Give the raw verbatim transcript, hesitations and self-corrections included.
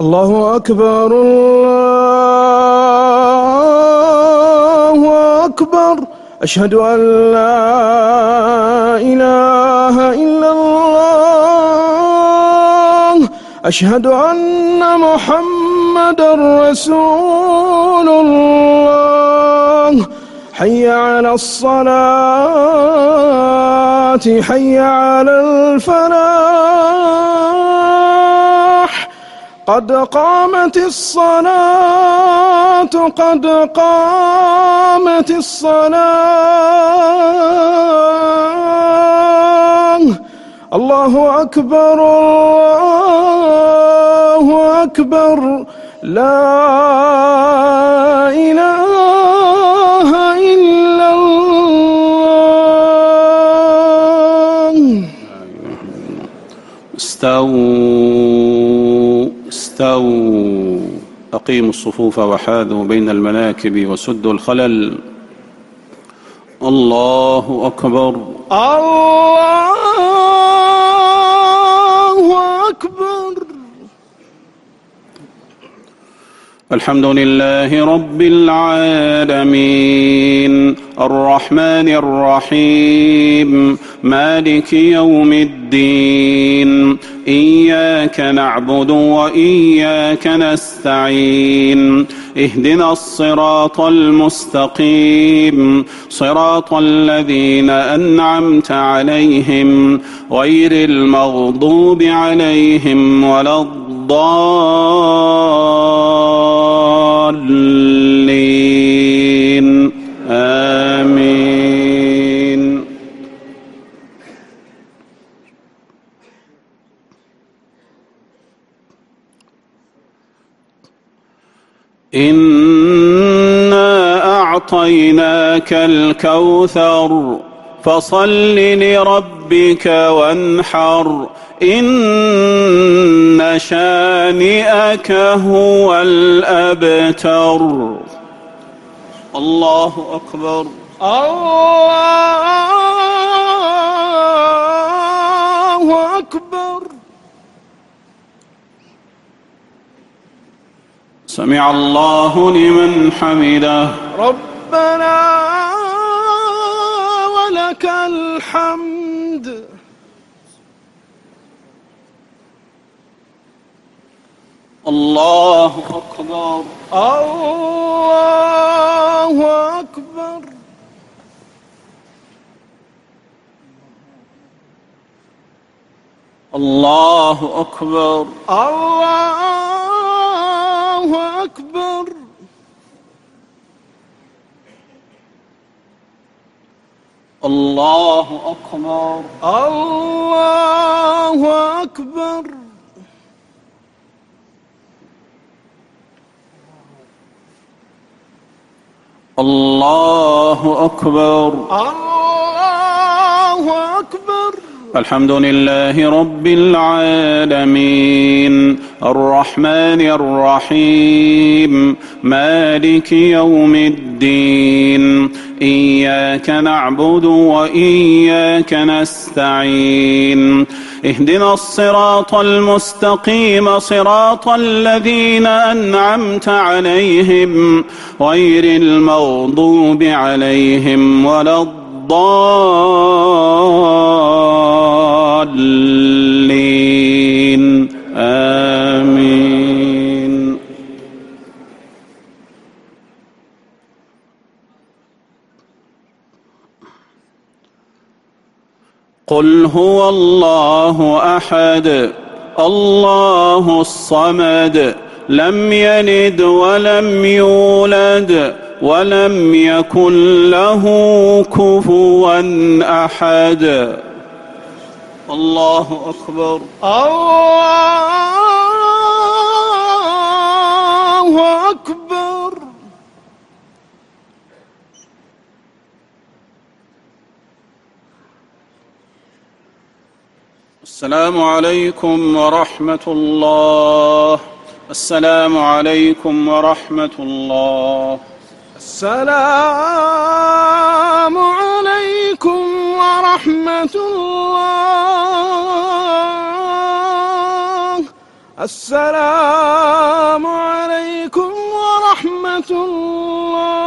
الله أكبر الله أكبر. أشهد أن لا إله إلا الله. أشهد أن محمدًا رسول الله. حي على الصلاة حي على الفلاح. قد قامت الصلاة قد قامت الصلاة. الله أكبر الله أكبر. لا إله إلا الله. استووا استووا. أقيموا الصفوف وحاذوا بين المناكب وسدوا الخلل. الله أكبر الله أكبر. الحمد لله رب العالمين الرحمن الرحيم مالك يوم الدين. إياك نعبد وإياك نستعين. اهدنا الصراط المستقيم صراط الذين أنعمت عليهم غير المغضوب عليهم ولا الضالين. آمين. إنا أعطيناك الكوثر فصل لربك وانحر إن شانئك هو الأبتر. الله أكبر الله أكبر. سمع الله لمن حمده. ربنا ولك الحمد. الله أكبر الله أكبر. الله أكبر الله أكبر. الله أكبر الله أكبر. الله أكبر الله أكبر. الحمد لله رب العالمين الرحمن الرحيم مالك يوم الدين. إياك نعبد وإياك نستعين. اهدنا الصراط المستقيم صراط الذين أنعمت عليهم غير المغضوب عليهم ولا الضالين. آمين. قل هو الله أحد الله الصمد لم يلد ولم يولد ولم يكن له كفوا أحد. الله أكبر الله أكبر. السلام عليكم ورحمة الله. السلام عليكم ورحمة الله. السلام عليكم ورحمة الله. السلام عليكم ورحمة الله.